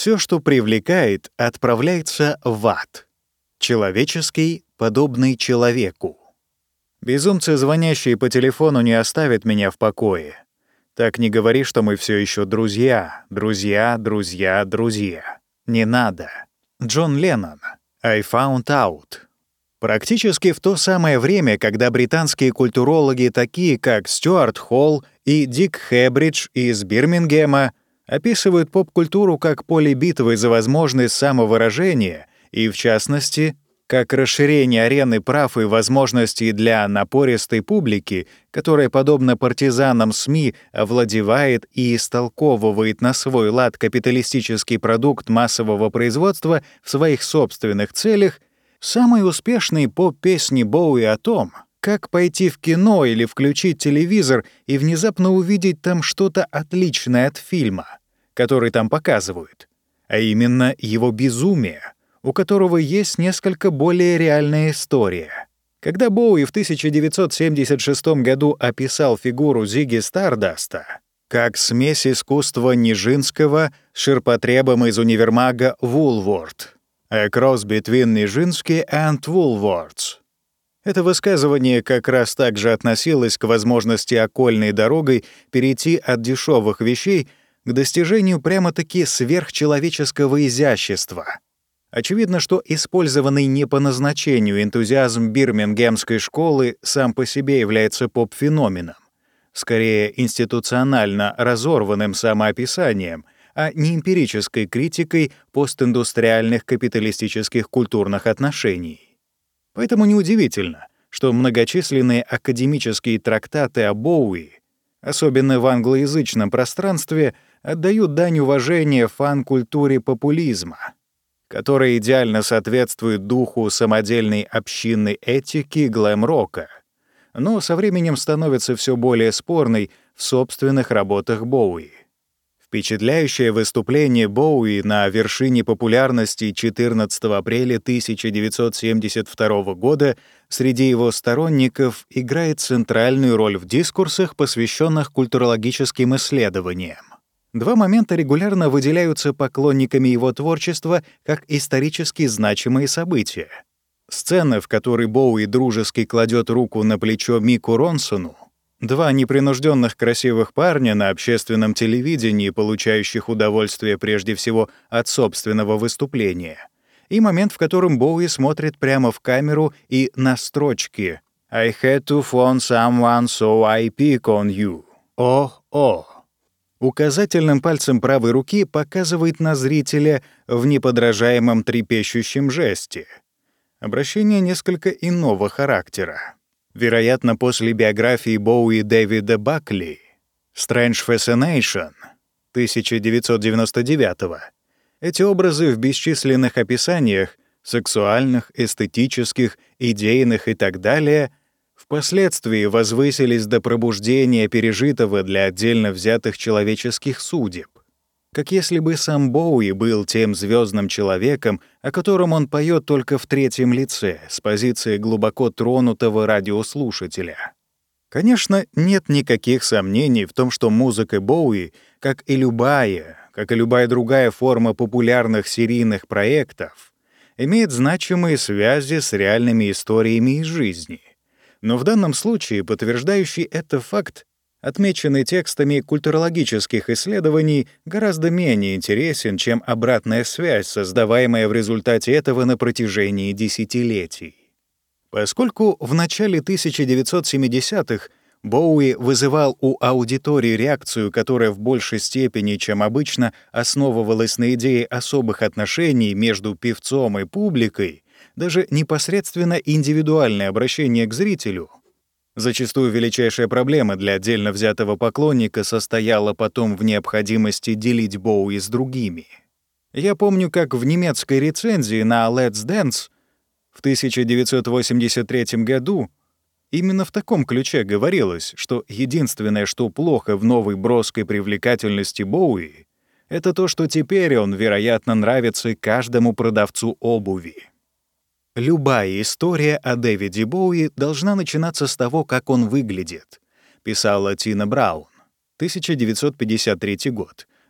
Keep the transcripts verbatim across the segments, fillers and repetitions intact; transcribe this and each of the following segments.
Все, что привлекает, отправляется в ад. Человеческий, подобный человеку. Безумцы, звонящие по телефону, не оставят меня в покое. Так не говори, что мы все еще друзья, друзья, друзья, друзья. Не надо. Джон Леннон. I found out. Практически в то самое время, когда британские культурологи, такие как Стюарт Холл и Дик Хэбридж из Бирмингема, описывают поп-культуру как поле битвы за возможность самовыражения и, в частности, как расширение арены прав и возможностей для напористой публики, которая, подобно партизанам СМИ, овладевает и истолковывает на свой лад капиталистический продукт массового производства в своих собственных целях, самые успешные поп-песни Боуи о том, как пойти в кино или включить телевизор и внезапно увидеть там что-то отличное от фильма, который там показывают, а именно его безумие, у которого есть несколько более реальная история. Когда Боуи в тысяча девятьсот семьдесят шестом году описал фигуру Зигги Стардаста как смесь искусства Нижинского с ширпотребом из универмага Woolworth, «A cross between Nijinsky and Woolworths». Это высказывание как раз также относилось к возможности окольной дорогой перейти от дешевых вещей к достижению прямо-таки сверхчеловеческого изящества. Очевидно, что использованный не по назначению энтузиазм бирмингемской школы сам по себе является поп-феноменом, скорее институционально разорванным самоописанием, а не эмпирической критикой постиндустриальных капиталистических культурных отношений. Поэтому неудивительно, что многочисленные академические трактаты о Боуи, особенно в англоязычном пространстве, отдают дань уважения фан-культуре популизма, которая идеально соответствует духу самодельной общинной этики глэм-рока, но со временем становится все более спорной в собственных работах Боуи. Впечатляющее выступление Боуи на вершине популярности четырнадцатого апреля тысяча девятьсот семьдесят второго года среди его сторонников играет центральную роль в дискурсах, посвященных культурологическим исследованиям. Два момента регулярно выделяются поклонниками его творчества как исторически значимые события. Сцена, в которой Боуи дружески кладет руку на плечо Мику Ронсону, два непринужденных красивых парня на общественном телевидении, получающих удовольствие прежде всего от собственного выступления, и момент, в котором Боуи смотрит прямо в камеру и на строчки «I had to phone someone, so I pick on you». О-о. Указательным пальцем правой руки показывает на зрителя в неподражаемом трепещущем жесте. Обращение несколько иного характера. Вероятно, после биографии Боуи Дэвида Бакли «Strange Fascination» тысяча девятьсот девяносто девятого эти образы в бесчисленных описаниях сексуальных, эстетических, идейных и так далее впоследствии возвысились до пробуждения пережитого для отдельно взятых человеческих судеб, как если бы сам Боуи был тем звездным человеком, о котором он поет только в третьем лице, с позиции глубоко тронутого радиослушателя. Конечно, нет никаких сомнений в том, что музыка Боуи, как и любая, как и любая другая форма популярных серийных проектов, имеет значимые связи с реальными историями из жизни. Но в данном случае подтверждающий это факт, отмеченный текстами культурологических исследований, гораздо менее интересен, чем обратная связь, создаваемая в результате этого на протяжении десятилетий. Поскольку в начале тысяча девятьсот семидесятых Боуи вызывал у аудитории реакцию, которая в большей степени, чем обычно, основывалась на идее особых отношений между певцом и публикой, даже непосредственно индивидуальное обращение к зрителю, зачастую величайшая проблема для отдельно взятого поклонника состояла потом в необходимости делить Боуи с другими. Я помню, как в немецкой рецензии на Let's Dance в тысяча девятьсот восемьдесят третьем году именно в таком ключе говорилось, что единственное, что плохо в новой броской привлекательности Боуи, это то, что теперь он, вероятно, нравится каждому продавцу обуви. «Любая история о Дэвиде Боуи должна начинаться с того, как он выглядит», — писала Тина Браун, тысяча девятьсот пятьдесят третий год,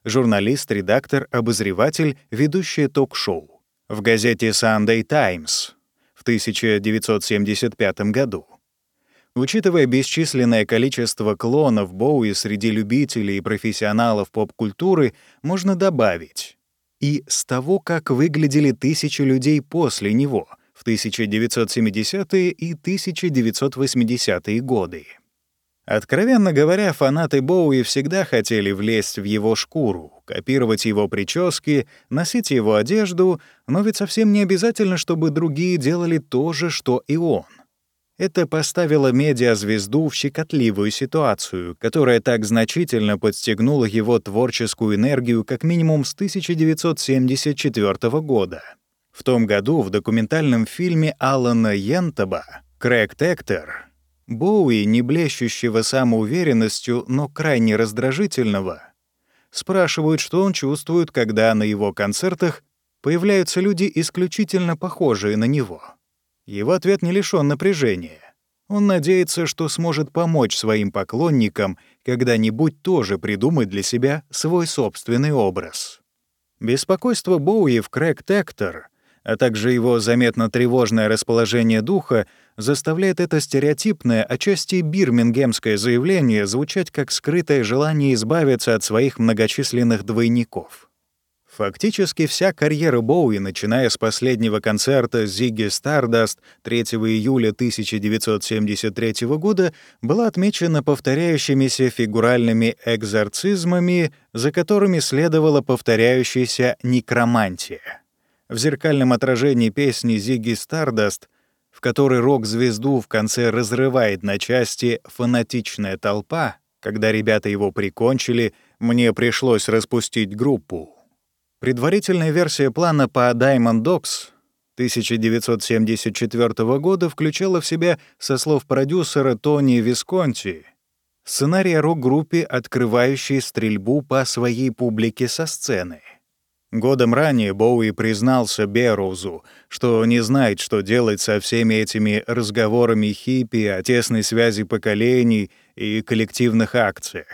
журналист, редактор, обозреватель, ведущая ток-шоу. В газете Sunday Times в тысяча девятьсот семьдесят пятом году. Учитывая бесчисленное количество клонов Боуи среди любителей и профессионалов поп-культуры, можно добавить и с того, как выглядели тысячи людей после него в тысяча девятьсот семидесятые и тысяча девятьсот восьмидесятые годы. Откровенно говоря, фанаты Боуи всегда хотели влезть в его шкуру, копировать его прически, носить его одежду, но ведь совсем не обязательно, чтобы другие делали то же, что и он. Это поставило медиазвезду в щекотливую ситуацию, которая так значительно подстегнула его творческую энергию как минимум с тысяча девятьсот семьдесят четвёртого года. В том году в документальном фильме Алана Йентаба «Крэг Тектор» Боуи, не блещущего самоуверенностью, но крайне раздражительного, спрашивают, что он чувствует, когда на его концертах появляются люди, исключительно похожие на него. Его ответ не лишён напряжения. Он надеется, что сможет помочь своим поклонникам когда-нибудь тоже придумать для себя свой собственный образ. Беспокойство Боуи в «Крэг Тектор», а также его заметно тревожное расположение духа заставляет это стереотипное, отчасти бирмингемское заявление звучать как скрытое желание избавиться от своих многочисленных двойников. Фактически вся карьера Боуи, начиная с последнего концерта Ziggy Stardust третьего июля тысяча девятьсот семьдесят третьего года, была отмечена повторяющимися фигуральными экзорцизмами, за которыми следовала повторяющаяся некромантия. В зеркальном отражении песни Ziggy Stardust, в которой рок-звезду в конце разрывает на части фанатичная толпа, когда ребята его прикончили, мне пришлось распустить группу. Предварительная версия плана по Diamond Dogs тысяча девятьсот семьдесят четвёртого года включала в себя, со слов продюсера Тони Висконти, сценарий о рок-группе, открывающей стрельбу по своей публике со сцены. Годом ранее Боуи признался Берроузу, что не знает, что делать со всеми этими разговорами хиппи о тесной связи поколений и коллективных акциях.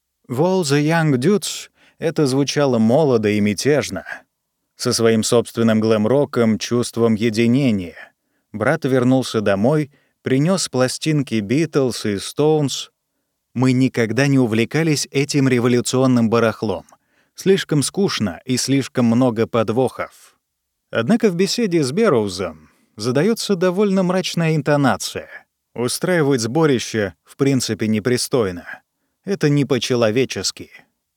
В «All the Young Dudes» это звучало молодо и мятежно, со своим собственным глэм-роком, чувством единения. Брат вернулся домой, принес пластинки Beatles и Stones. Мы никогда не увлекались этим революционным барахлом. Слишком скучно и слишком много подвохов. Однако в беседе с Берроузом задается довольно мрачная интонация. Устраивать сборище в принципе непристойно. Это не по-человечески.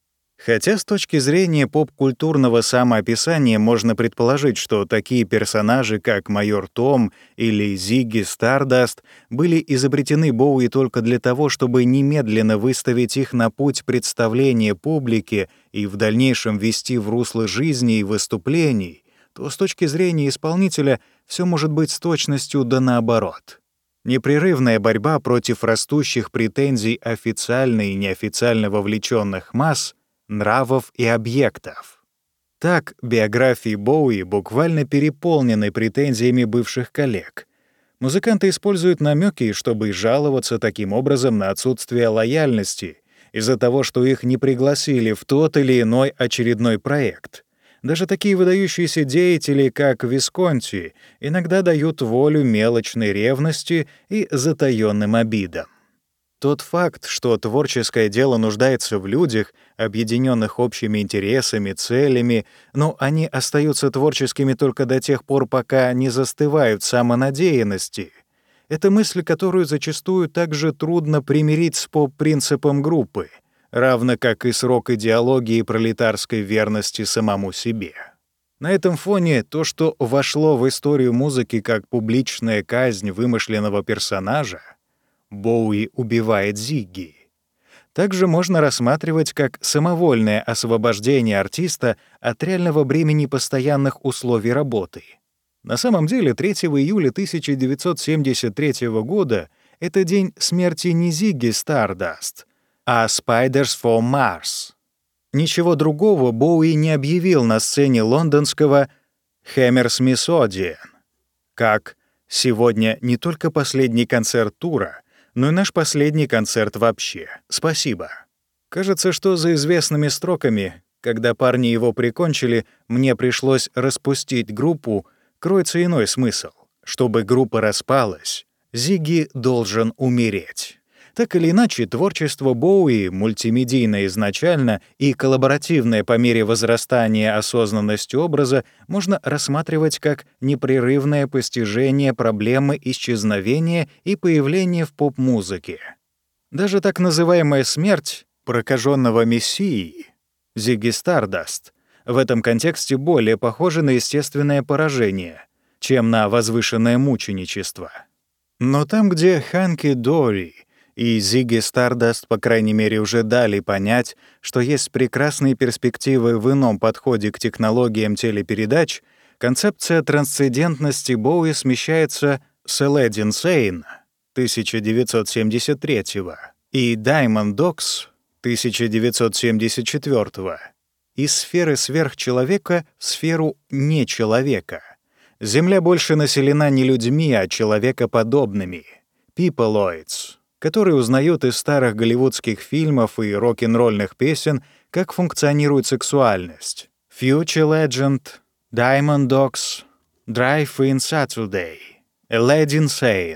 Хотя с точки зрения поп-культурного самоописания можно предположить, что такие персонажи, как майор Том или Зигги Стардаст, были изобретены Боуи только для того, чтобы немедленно выставить их на путь представления публике и в дальнейшем ввести в русло жизни и выступлений, то с точки зрения исполнителя все может быть с точностью да наоборот. Непрерывная борьба против растущих претензий официально и неофициально вовлеченных масс, нравов и объектов. Так, биографии Боуи буквально переполнены претензиями бывших коллег. Музыканты используют намеки, чтобы жаловаться таким образом на отсутствие лояльности из-за того, что их не пригласили в тот или иной очередной проект. Даже такие выдающиеся деятели, как Висконти, иногда дают волю мелочной ревности и затаённым обидам. Тот факт, что творческое дело нуждается в людях, объединенных общими интересами, целями, но они остаются творческими только до тех пор, пока не застывают в самонадеянности, это мысль, которую зачастую также трудно примирить с поп-принципом группы, равно как и с рок-идеологией пролетарской верности самому себе. На этом фоне то, что вошло в историю музыки как публичная казнь вымышленного персонажа, Боуи убивает Зигги, также можно рассматривать как самовольное освобождение артиста от реального бремени постоянных условий работы. На самом деле, третьего июля тысяча девятьсот семьдесят третьего года — это день смерти не Зигги Стардаст, а Spiders from Mars. Ничего другого Боуи не объявил на сцене лондонского Hammersmith Odeon, как «сегодня не только последний концерт тура, но и наш последний концерт вообще. Спасибо». Кажется, что за известными строками Когда парни его прикончили, мне пришлось распустить группу, кроется иной смысл. Чтобы группа распалась, Зигги должен умереть. Так или иначе, творчество Боуи, мультимедийное изначально и коллаборативное по мере возрастания осознанности образа, можно рассматривать как непрерывное постижение проблемы исчезновения и появления в поп-музыке. Даже так называемая смерть прокаженного мессии Зигги Стардаст в этом контексте более похожа на естественное поражение, чем на возвышенное мученичество. Но там, где Ханки Дори и Зигги Стардаст, по крайней мере, уже дали понять, что есть прекрасные перспективы в ином подходе к технологиям телепередач, концепция трансцендентности Боуи смещается с Aladdin Sane тысяча девятьсот семьдесят третьего и Diamond Dogs тысяча девятьсот семьдесят четвёртого из сферы сверхчеловека в сферу нечеловека. Земля больше населена не людьми, а человекоподобными — peopleoids, которые узнают из старых голливудских фильмов и рок-н-ролльных песен, как функционирует сексуальность. Future Legend, Diamond Dogs, Drive-In Saturday, Aladdin Sane.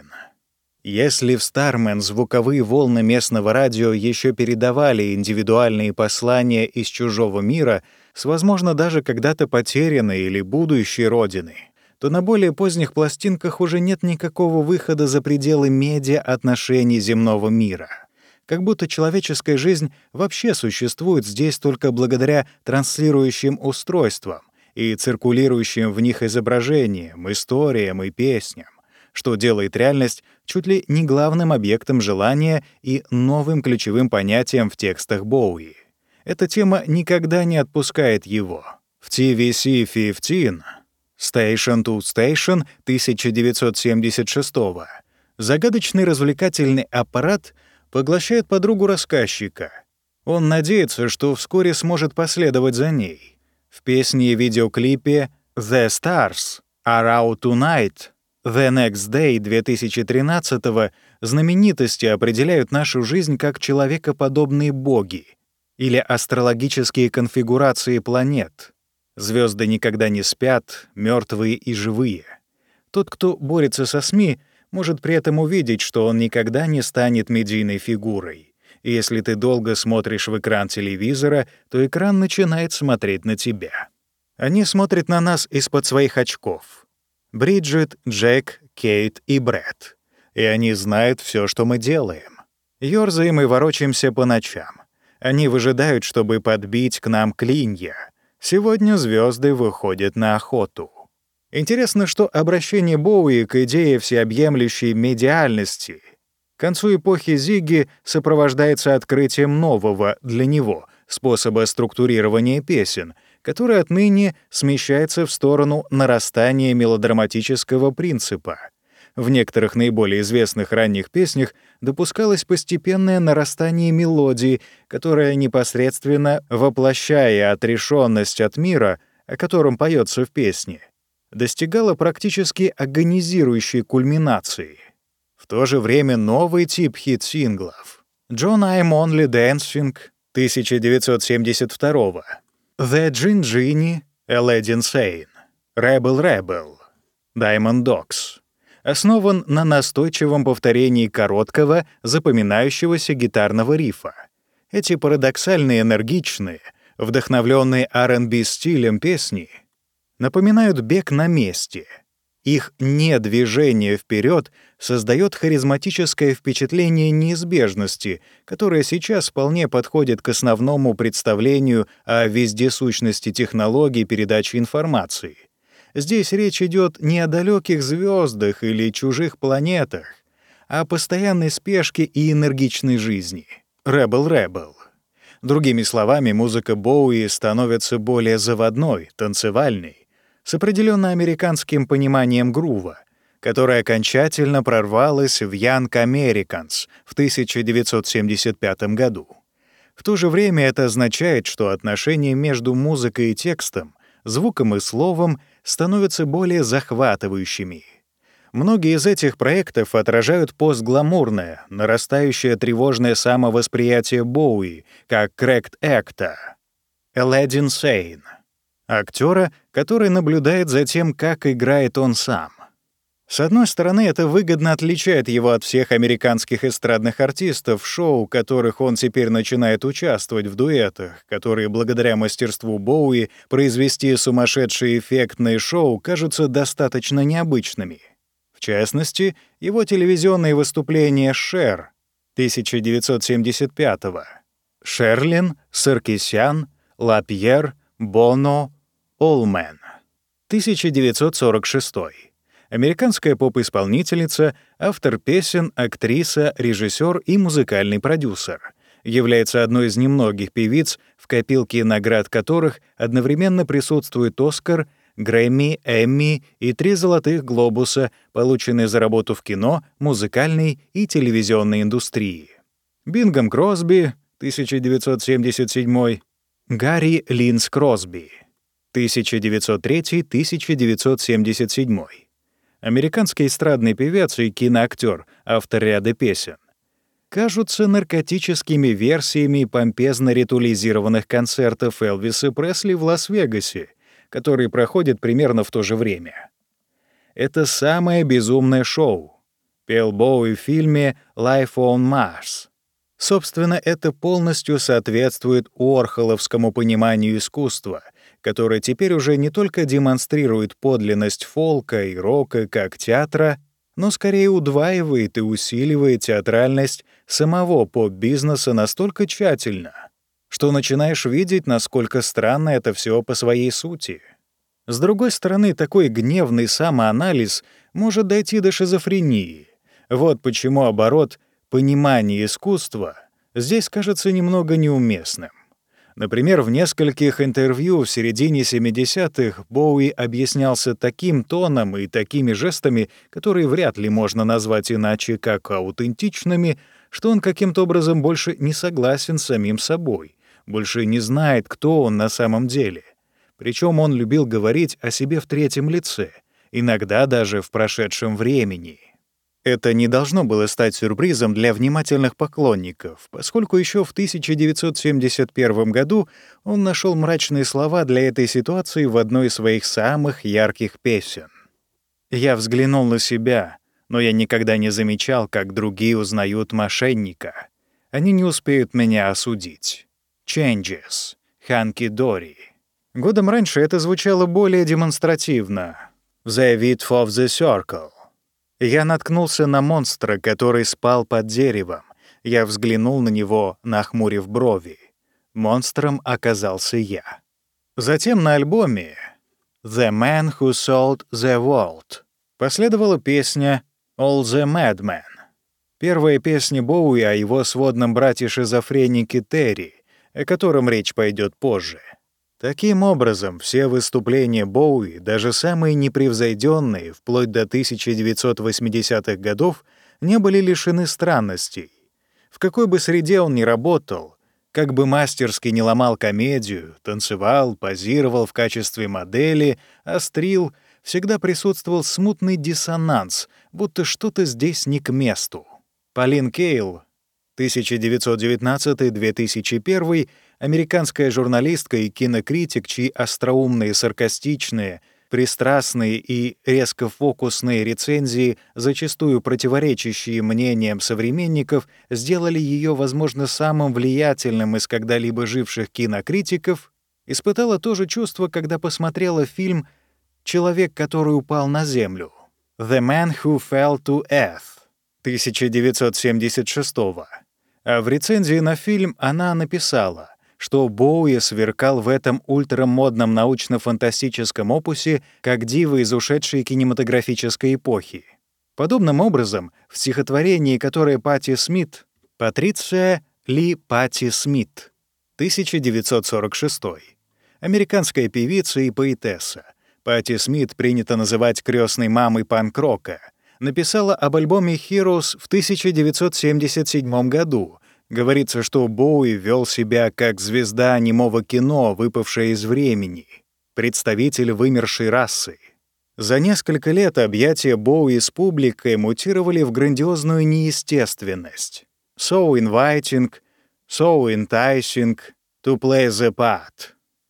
Если в Starman звуковые волны местного радио еще передавали индивидуальные послания из чужого мира с, возможно, даже когда-то потерянной или будущей родины, то на более поздних пластинках уже нет никакого выхода за пределы медиа-отношений земного мира. Как будто человеческая жизнь вообще существует здесь только благодаря транслирующим устройствам и циркулирующим в них изображениям, историям и песням, что делает реальность чуть ли не главным объектом желания и новым ключевым понятием в текстах Боуи. Эта тема никогда не отпускает его. В ти ви си пятнадцать Station to Station тысяча девятьсот семьдесят шестого загадочный развлекательный аппарат поглощает подругу рассказчика. Он надеется, что вскоре сможет последовать за ней. В песне и видеоклипе «The Stars Are Out Tonight» «The Next Day» две тысячи тринадцатого знаменитости определяют нашу жизнь как человекоподобные боги или астрологические конфигурации планет. Звезды никогда не спят, мертвые и живые. Тот, кто борется со СМИ, может при этом увидеть, что он никогда не станет медийной фигурой. И если ты долго смотришь в экран телевизора, то экран начинает смотреть на тебя. Они смотрят на нас из-под своих очков. Бриджит, Джек, Кейт и Брэд. И они знают все, что мы делаем. Ёрзаем и ворочаемся по ночам. Они выжидают, чтобы подбить к нам клинья. Сегодня звезды выходят на охоту. Интересно, что обращение Боуи к идее всеобъемлющей медиальности к концу эпохи Зигги сопровождается открытием нового для него способа структурирования песен, который отныне смещается в сторону нарастания мелодраматического принципа. В некоторых наиболее известных ранних песнях допускалось постепенное нарастание мелодии, которая, непосредственно воплощая отрешенность от мира, о котором поется в песне, достигала практически агонизирующей кульминации. В то же время новый тип хит-синглов «John I'm Only Dancing» тысяча девятьсот семьдесят второго, «The Gin Genie», «Aladdin Sane», «Rebel Rebel», «Diamond Dogs» основан на настойчивом повторении короткого, запоминающегося гитарного рифа. Эти парадоксальные, энергичные, вдохновленные ар энд би стилем песни напоминают бег на месте. Их недвижение вперед создает харизматическое впечатление неизбежности, которое сейчас вполне подходит к основному представлению о вездесущности технологий передачи информации. Здесь речь идет не о далеких звездах или чужих планетах, а о постоянной спешке и энергичной жизни. Rebel Rebel. Другими словами, музыка Боуи становится более заводной, танцевальной, с определенно американским пониманием грува, которое окончательно прорвалось в Young Americans в тысяча девятьсот семьдесят пятом году. В то же время это означает, что отношения между музыкой и текстом, звуком и словом становятся более захватывающими. Многие из этих проектов отражают постгламурное, нарастающее тревожное самовосприятие Боуи, как Cracked Actor. Элэддин Сейн, актера, который наблюдает за тем, как играет он сам. С одной стороны, это выгодно отличает его от всех американских эстрадных артистов, в шоу которых он теперь начинает участвовать в дуэтах, которые благодаря мастерству Боуи произвести сумасшедшие эффектные шоу кажутся достаточно необычными. В частности, его телевизионные выступления «Шер» тысяча девятьсот семьдесят пятого, «Шерлин», «Саркисян», «Лапьер», «Боно», «Олмен» тысяча девятьсот сорок шестой. Американская поп-исполнительница, автор песен, актриса, режиссер и музыкальный продюсер. Является одной из немногих певиц, в копилке наград которых одновременно присутствует «Оскар», Грэмми, Эмми и три «Золотых глобуса», полученные за работу в кино, музыкальной и телевизионной индустрии. Бингом Кросби, тысяча девятьсот семьдесят седьмой, Гарри Линс Кросби, тысяча девятьсот третий — тысяча девятьсот семьдесят седьмой. Американский эстрадный певец и киноактер, автор ряда песен, кажутся наркотическими версиями помпезно ритуализированных концертов Элвиса Пресли в Лас-Вегасе, которые проходят примерно в то же время. Это самое безумное шоу, пел Боуи в фильме «Life on Mars». Собственно, это полностью соответствует уорхоловскому пониманию искусства, которое теперь уже не только демонстрирует подлинность фолка и рока как театра, но скорее удваивает и усиливает театральность самого поп-бизнеса настолько тщательно, что начинаешь видеть, насколько странно это все по своей сути. С другой стороны, такой гневный самоанализ может дойти до шизофрении. Вот почему оборот «понимание искусства» здесь кажется немного неуместным. Например, в нескольких интервью в середине семидесятых Боуи объяснялся таким тоном и такими жестами, которые вряд ли можно назвать иначе как аутентичными, что он каким-то образом больше не согласен с самим собой, больше не знает, кто он на самом деле. Причем он любил говорить о себе в третьем лице, иногда даже в прошедшем времени. Это не должно было стать сюрпризом для внимательных поклонников, поскольку еще в тысяча девятьсот семьдесят первом году он нашел мрачные слова для этой ситуации в одной из своих самых ярких песен. «Я взглянул на себя, но я никогда не замечал, как другие узнают мошенника. Они не успеют меня осудить. Changes. Ханки Дори». Годом раньше это звучало более демонстративно. «The width of the circle». Я наткнулся на монстра, который спал под деревом. Я взглянул на него, нахмурив брови. Монстром оказался я. Затем на альбоме «The Man Who Sold the World» последовала песня «All the Madmen». Первая песня Боуи о его сводном брате-шизофренике Терри, о котором речь пойдет позже. Таким образом, все выступления Боуи, даже самые непревзойденные, вплоть до тысяча девятьсот восьмидесятых годов, не были лишены странностей. В какой бы среде он ни работал, как бы мастерски не ломал комедию, танцевал, позировал в качестве модели, острил, всегда присутствовал смутный диссонанс, будто что-то здесь не к месту. Полин Кейл, тысяча девятьсот девятнадцатый — две тысячи первый, американская журналистка и кинокритик, чьи остроумные, саркастичные, пристрастные и резко фокусные рецензии, зачастую противоречащие мнениям современников, сделали ее, возможно, самым влиятельным из когда-либо живших кинокритиков, испытала то же чувство, когда посмотрела фильм «Человек, который упал на землю» «The Man Who Fell to Earth» тысяча девятьсот семьдесят шестого. А в рецензии на фильм она написала, что Боуи сверкал в этом ультрамодном научно-фантастическом опусе как дива из ушедшей кинематографической эпохи. Подобным образом, в стихотворении, которое Патти Смит, Патриция Ли Патти Смит, тысяча девятьсот сорок шестой, американская певица и поэтесса, Патти Смит принято называть крестной мамой панк-рока, написала об альбоме «Heroes» в тысяча девятьсот семьдесят седьмом году. Говорится, что Боуи вел себя как звезда немого кино, выпавшая из времени, представитель вымершей расы. За несколько лет объятия Боуи с публикой мутировали в грандиозную неестественность. So inviting, so enticing to play the part.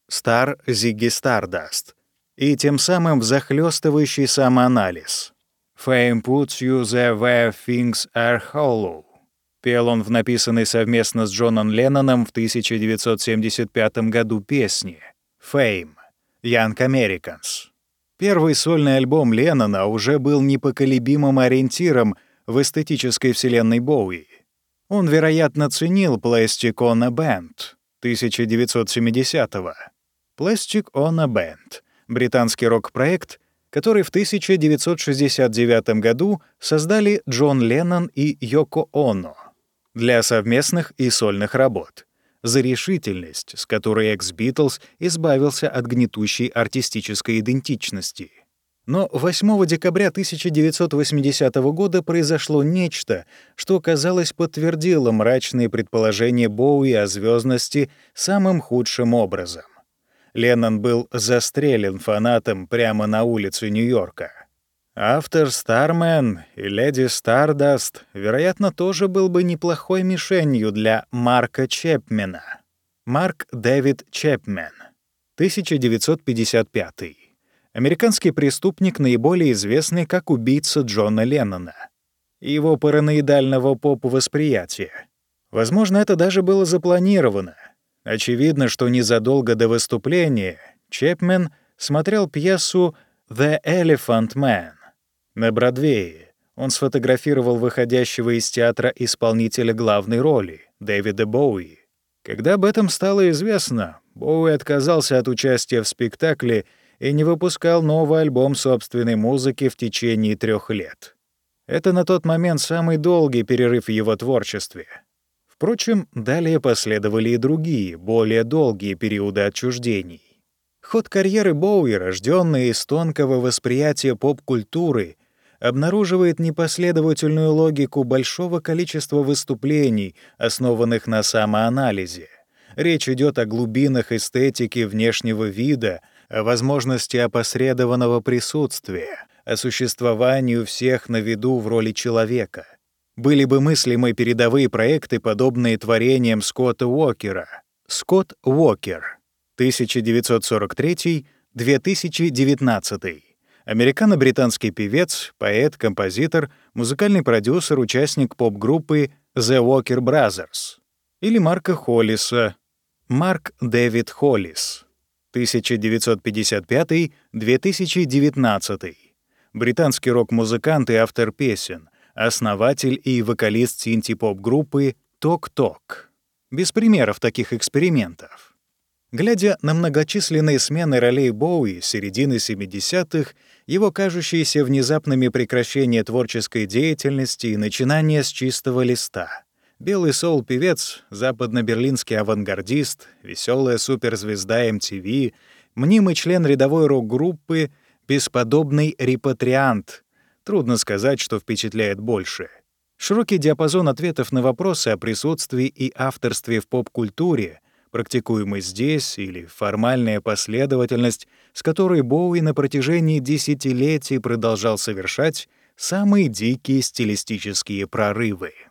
Star Ziggy Stardust и тем самым захлестывающий самоанализ. «Fame puts you there where things are hollow». Пел он в написанной совместно с Джоном Ленноном в тысяча девятьсот семьдесят пятом году песне «Fame» Young Americans. Первый сольный альбом Леннона уже был непоколебимым ориентиром в эстетической вселенной Боуи. Он, вероятно, ценил Plastic on a Band тысяча девятьсот семидесятого. Plastic on a Band — британский рок-проект, который в тысяча девятьсот шестьдесят девятом году создали Джон Леннон и Йоко Оно для совместных и сольных работ, за решительность, с которой экс-Битлз избавился от гнетущей артистической идентичности. Но восьмого декабря тысяча девятьсот восьмидесятого года произошло нечто, что, казалось, подтвердило мрачные предположения Боуи о звездности самым худшим образом. Леннон был застрелен фанатом прямо на улице Нью-Йорка. Автор «Стармен» и «Леди Стардаст», вероятно, тоже был бы неплохой мишенью для Марка Чепмена. Марк Дэвид Чепмен, тысяча девятьсот пятьдесят пятый. Американский преступник, наиболее известный как убийца Джона Леннона и его параноидального поп-восприятия. Возможно, это даже было запланировано. Очевидно, что незадолго до выступления Чепмен смотрел пьесу «The Elephant Man» на Бродвее. Он сфотографировал выходящего из театра исполнителя главной роли, Дэвида Боуи. Когда об этом стало известно, Боуи отказался от участия в спектакле и не выпускал новый альбом собственной музыки в течение трех лет. Это на тот момент самый долгий перерыв в его творчестве. Впрочем, далее последовали и другие, более долгие периоды отчуждений. Ход карьеры Боуи, рождённый из тонкого восприятия поп-культуры, обнаруживает непоследовательную логику большого количества выступлений, основанных на самоанализе. Речь идет о глубинах эстетики внешнего вида, о возможности опосредованного присутствия, о существовании у всех на виду в роли человека. Были бы мыслимы передовые проекты, подобные творениям Скотта Уокера. Скотт Уокер, тысяча девятьсот сорок третий — две тысячи девятнадцатый. Американо-британский певец, поэт, композитор, музыкальный продюсер, участник поп-группы The Walker Brothers. Или Марка Холлиса. Марк Дэвид Холлис, тысяча девятьсот пятьдесят пятый — две тысячи девятнадцатый. Британский рок-музыкант и автор песен, основатель и вокалист синти-поп-группы «Ток-Ток». Без примеров таких экспериментов. Глядя на многочисленные смены ролей Боуи с середины семидесятых, его кажущиеся внезапными прекращения творческой деятельности и начинания с чистого листа. Белый соул-певец, западно-берлинский авангардист, веселая суперзвезда эм ти ви, мнимый член рядовой рок-группы, бесподобный репатриант. Трудно сказать, что впечатляет больше. Широкий диапазон ответов на вопросы о присутствии и авторстве в поп-культуре, практикуемый здесь, или формальная последовательность, с которой Боуи на протяжении десятилетий продолжал совершать самые дикие стилистические прорывы.